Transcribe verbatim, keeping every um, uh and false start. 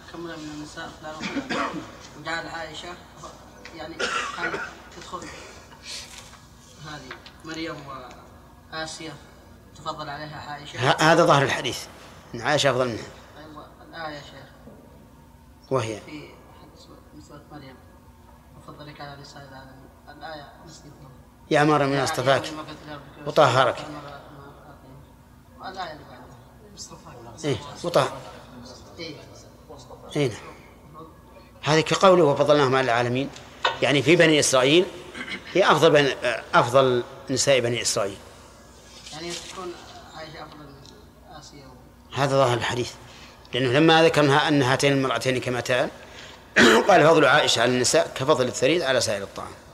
كمل من النساء فلان وفلان وجعل عائشة يعني كانت تدخل هذه مريم وآسيا تفضل عليها عائشة. هذا ظاهر الحديث ان عائشة أفضل منها. أيوة الآية يا شيخ وهي في نسوة مريم وفضلك على نساء العالمين. الآية نسيتها. يا مريم من اصطفاك وطهرك. الآية اللي بعدها إيه وطهر. إيه هذه كقوله وفضلناهم على العالمين، يعني في بني إسرائيل هي أفضل بني أفضل نساء بني إسرائيل. يعني تكون عائشة أفضل من آسيا و... هذا ظاهر الحديث، لأنه لما ذكرنا أن هاتين المرأتين كمتان قال فضل عائشة على النساء كفضل الثريد على سائر الطعام.